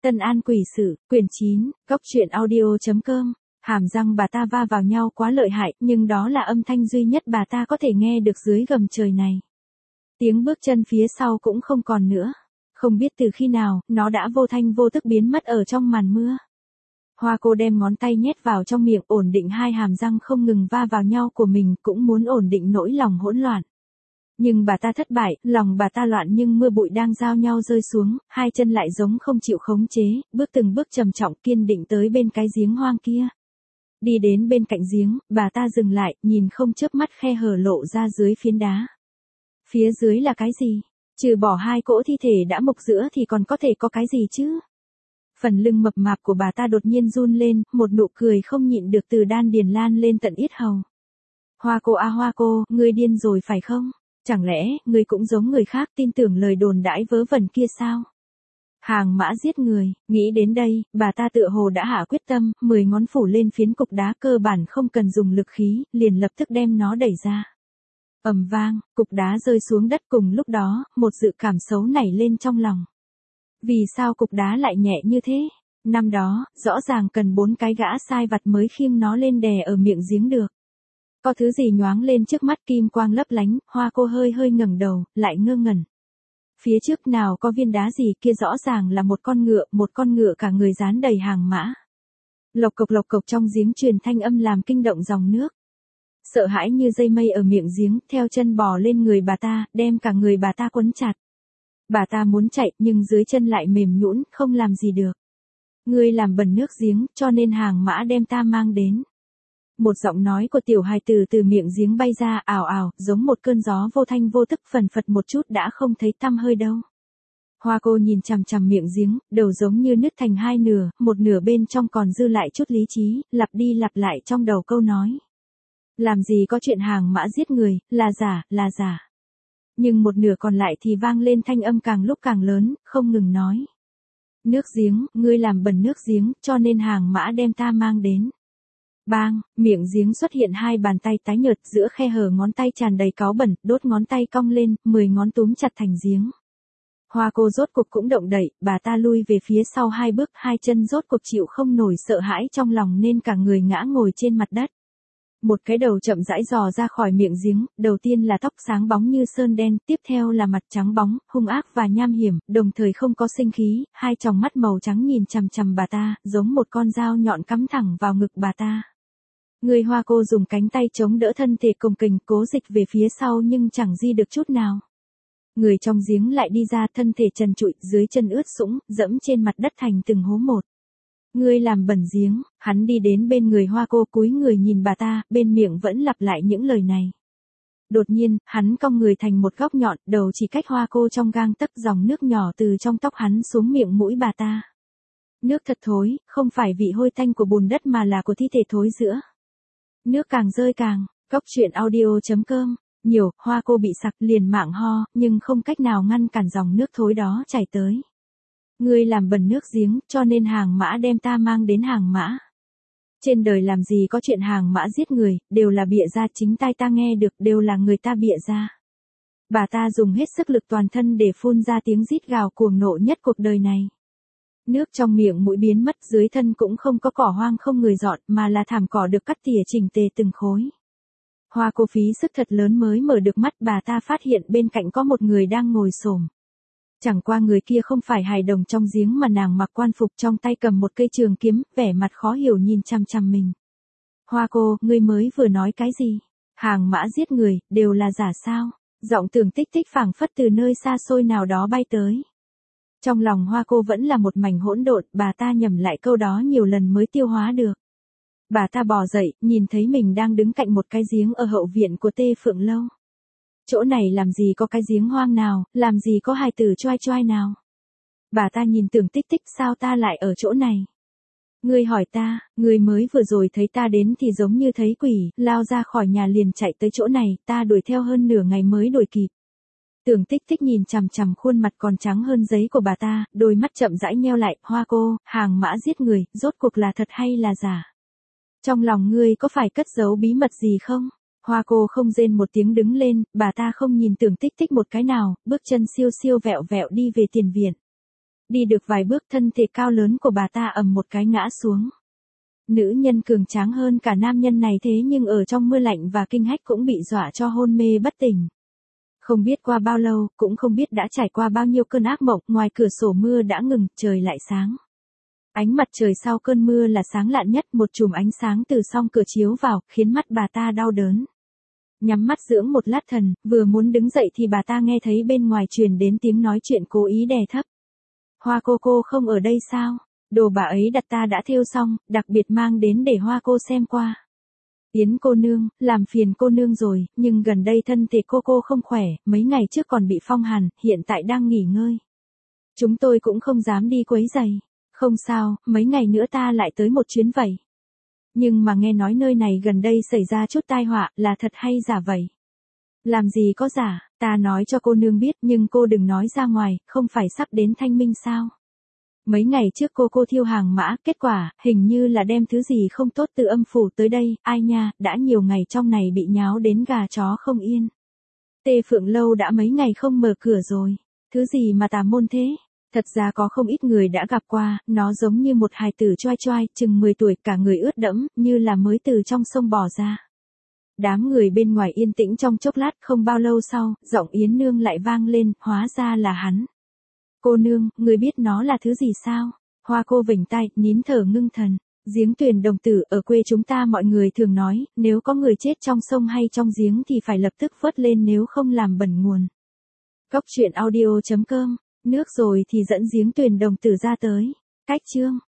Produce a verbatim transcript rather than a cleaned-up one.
Tân An quỷ sự, quyển chín, góc truyện audio.com. Hàm răng bà ta va vào nhau quá lợi hại, nhưng đó là âm thanh duy nhất bà ta có thể nghe được dưới gầm trời này. Tiếng bước chân phía sau cũng không còn nữa. Không biết từ khi nào, nó đã vô thanh vô tức biến mất ở trong màn mưa. Hoa cô đem ngón tay nhét vào trong miệng ổn định hai hàm răng không ngừng va vào nhau của mình, cũng muốn ổn định nỗi lòng hỗn loạn. Nhưng bà ta thất bại, lòng bà ta loạn nhưng mưa bụi đang giao nhau rơi xuống, hai chân lại giống không chịu khống chế, bước từng bước trầm trọng kiên định tới bên cái giếng hoang kia. Đi đến bên cạnh giếng, bà ta dừng lại, nhìn không chớp mắt khe hở lộ ra dưới phiến đá. Phía dưới là cái gì? Trừ bỏ hai cỗ thi thể đã mục giữa thì còn có thể có cái gì chứ? Phần lưng mập mạp của bà ta đột nhiên run lên, một nụ cười không nhịn được từ đan điền lan lên tận yết hầu. Hoa cô a hoa cô, ngươi điên rồi phải không? Chẳng lẽ, ngươi cũng giống người khác tin tưởng lời đồn đãi vớ vẩn kia sao? Hàng mã giết người, nghĩ đến đây, bà ta tựa hồ đã hạ quyết tâm, mười ngón phủ lên phiến cục đá cơ bản không cần dùng lực khí, liền lập tức đem nó đẩy ra. Ầm vang, cục đá rơi xuống đất cùng lúc đó, một dự cảm xấu nảy lên trong lòng. Vì sao cục đá lại nhẹ như thế? Năm đó, rõ ràng cần bốn cái gã sai vặt mới khiêng nó lên đè ở miệng giếng được. Có thứ gì nhoáng lên trước mắt kim quang lấp lánh, hoa cô hơi hơi ngẩng đầu, lại ngơ ngẩn. Phía trước nào có viên đá gì kia rõ ràng là một con ngựa, một con ngựa cả người dán đầy hàng mã. Lộc cộc lộc cộc trong giếng truyền thanh âm làm kinh động dòng nước. Sợ hãi như dây mây ở miệng giếng, theo chân bò lên người bà ta, đem cả người bà ta quấn chặt. Bà ta muốn chạy, nhưng dưới chân lại mềm nhũn, không làm gì được. Ngươi làm bẩn nước giếng, cho nên hàng mã đem ta mang đến. Một giọng nói của tiểu hài tử từ miệng giếng bay ra, ảo ảo, giống một cơn gió vô thanh vô tức phần phật một chút đã không thấy tăm hơi đâu. Hoa cô nhìn chằm chằm miệng giếng, đầu giống như nứt thành hai nửa, một nửa bên trong còn dư lại chút lý trí, lặp đi lặp lại trong đầu câu nói. Làm gì có chuyện hàng mã giết người, là giả, là giả. Nhưng một nửa còn lại thì vang lên thanh âm càng lúc càng lớn, không ngừng nói. Nước giếng, ngươi làm bẩn nước giếng, cho nên hàng mã đem ta mang đến. Bang, miệng giếng xuất hiện hai bàn tay tái nhợt, giữa khe hở ngón tay tràn đầy cáu bẩn, đốt ngón tay cong lên, mười ngón túm chặt thành giếng. Hoa cô rốt cục cũng động đậy, bà ta lui về phía sau hai bước, hai chân rốt cục chịu không nổi sợ hãi trong lòng nên cả người ngã ngồi trên mặt đất. Một cái đầu chậm rãi dò ra khỏi miệng giếng, đầu tiên là tóc sáng bóng như sơn đen, tiếp theo là mặt trắng bóng, hung ác và nham hiểm, đồng thời không có sinh khí, hai tròng mắt màu trắng nhìn chằm chằm bà ta, giống một con dao nhọn cắm thẳng vào ngực bà ta. Người Hoa cô dùng cánh tay chống đỡ thân thể cồng kềnh, cố dịch về phía sau nhưng chẳng di được chút nào. Người trong giếng lại đi ra, thân thể trần trụi, dưới chân ướt sũng, dẫm trên mặt đất thành từng hố một. Ngươi làm bẩn giếng, hắn đi đến bên người Hoa cô cúi người nhìn bà ta, bên miệng vẫn lặp lại những lời này. Đột nhiên, hắn cong người thành một góc nhọn, đầu chỉ cách Hoa cô trong gang tấc, dòng nước nhỏ từ trong tóc hắn xuống miệng mũi bà ta. Nước thật thối, không phải vị hôi tanh của bùn đất mà là của thi thể thối rữa. Nước càng rơi càng, góc truyện audio.com, nhiều, Hoa cô bị sặc liền mạng ho, nhưng không cách nào ngăn cản dòng nước thối đó chảy tới. Ngươi làm bẩn nước giếng, cho nên hàng mã đem ta mang đến hàng mã. Trên đời làm gì có chuyện hàng mã giết người, đều là bịa ra, chính tai ta nghe được, đều là người ta bịa ra. Bà ta dùng hết sức lực toàn thân để phun ra tiếng rít gào cuồng nộ nhất cuộc đời này. Nước trong miệng mũi biến mất, dưới thân cũng không có cỏ hoang không người dọn, mà là thảm cỏ được cắt tỉa chỉnh tề từng khối. Hoa cô phí sức thật lớn mới mở được mắt, bà ta phát hiện bên cạnh có một người đang ngồi xổm. Chẳng qua người kia không phải hài đồng trong giếng mà nàng mặc quan phục, trong tay cầm một cây trường kiếm, vẻ mặt khó hiểu nhìn chằm chằm mình. Hoa cô, ngươi mới vừa nói cái gì? Hàng mã giết người, đều là giả sao? Giọng Tưởng Tích Tích phảng phất từ nơi xa xôi nào đó bay tới. Trong lòng Hoa cô vẫn là một mảnh hỗn độn, bà ta nhẩm lại câu đó nhiều lần mới tiêu hóa được. Bà ta bò dậy, nhìn thấy mình đang đứng cạnh một cái giếng ở hậu viện của Tê Phượng Lâu. Chỗ này làm gì có cái giếng hoang nào, làm gì có hài tử choai choai nào. Bà ta nhìn Tưởng Tích Tích, sao ta lại ở chỗ này? Ngươi hỏi ta, ngươi mới vừa rồi thấy ta đến thì giống như thấy quỷ, lao ra khỏi nhà liền chạy tới chỗ này, ta đuổi theo hơn nửa ngày mới đuổi kịp. Tưởng Tích Tích nhìn chằm chằm khuôn mặt còn trắng hơn giấy của bà ta, đôi mắt chậm rãi nheo lại, Hoa cô, hàng mã giết người, rốt cuộc là thật hay là giả? Trong lòng ngươi có phải cất giấu bí mật gì không? Hoa cô không rên một tiếng đứng lên, bà ta không nhìn Tưởng Tích Tích một cái nào, bước chân siêu siêu vẹo vẹo đi về tiền viện. Đi được vài bước thân thể cao lớn của bà ta ầm một cái ngã xuống. Nữ nhân cường tráng hơn cả nam nhân này thế nhưng ở trong mưa lạnh và kinh hách cũng bị dọa cho hôn mê bất tỉnh. Không biết qua bao lâu, cũng không biết đã trải qua bao nhiêu cơn ác mộng, ngoài cửa sổ mưa đã ngừng, trời lại sáng. Ánh mặt trời sau cơn mưa là sáng lạn nhất, một chùm ánh sáng từ song cửa chiếu vào, khiến mắt bà ta đau đớn. Nhắm mắt dưỡng một lát thần, vừa muốn đứng dậy thì bà ta nghe thấy bên ngoài truyền đến tiếng nói chuyện cố ý đè thấp. Hoa cô cô không ở đây sao? Đồ bà ấy đặt ta đã thêu xong, đặc biệt mang đến để Hoa cô xem qua. Yến cô nương, làm phiền cô nương rồi, nhưng gần đây thân thể cô cô không khỏe, mấy ngày trước còn bị phong hàn, hiện tại đang nghỉ ngơi. Chúng tôi cũng không dám đi quấy rầy. Không sao, mấy ngày nữa ta lại tới một chuyến vậy. Nhưng mà nghe nói nơi này gần đây xảy ra chút tai họa, là thật hay giả vậy? Làm gì có giả, ta nói cho cô nương biết nhưng cô đừng nói ra ngoài, không phải sắp đến thanh minh sao? Mấy ngày trước cô cô thiêu hàng mã, kết quả, hình như là đem thứ gì không tốt từ âm phủ tới đây, ai nha, đã nhiều ngày trong này bị nháo đến gà chó không yên. Tê Phượng Lâu đã mấy ngày không mở cửa rồi, thứ gì mà tà môn thế? Thật ra có không ít người đã gặp qua, nó giống như một hài tử choai choai, chừng mười tuổi, cả người ướt đẫm, như là mới từ trong sông bò ra. Đám người bên ngoài yên tĩnh trong chốc lát, không bao lâu sau, giọng Yến Nương lại vang lên, hóa ra là hắn. Cô nương, người biết nó là thứ gì sao? Hoa cô vểnh tai, nín thở ngưng thần. Giếng Tuyền Đồng Tử, ở quê chúng ta mọi người thường nói, nếu có người chết trong sông hay trong giếng thì phải lập tức vớt lên nếu không làm bẩn nguồn. Cóc truyện audio chấm com, nước rồi thì dẫn Giếng Tuyền Đồng Tử ra tới. Cách chương.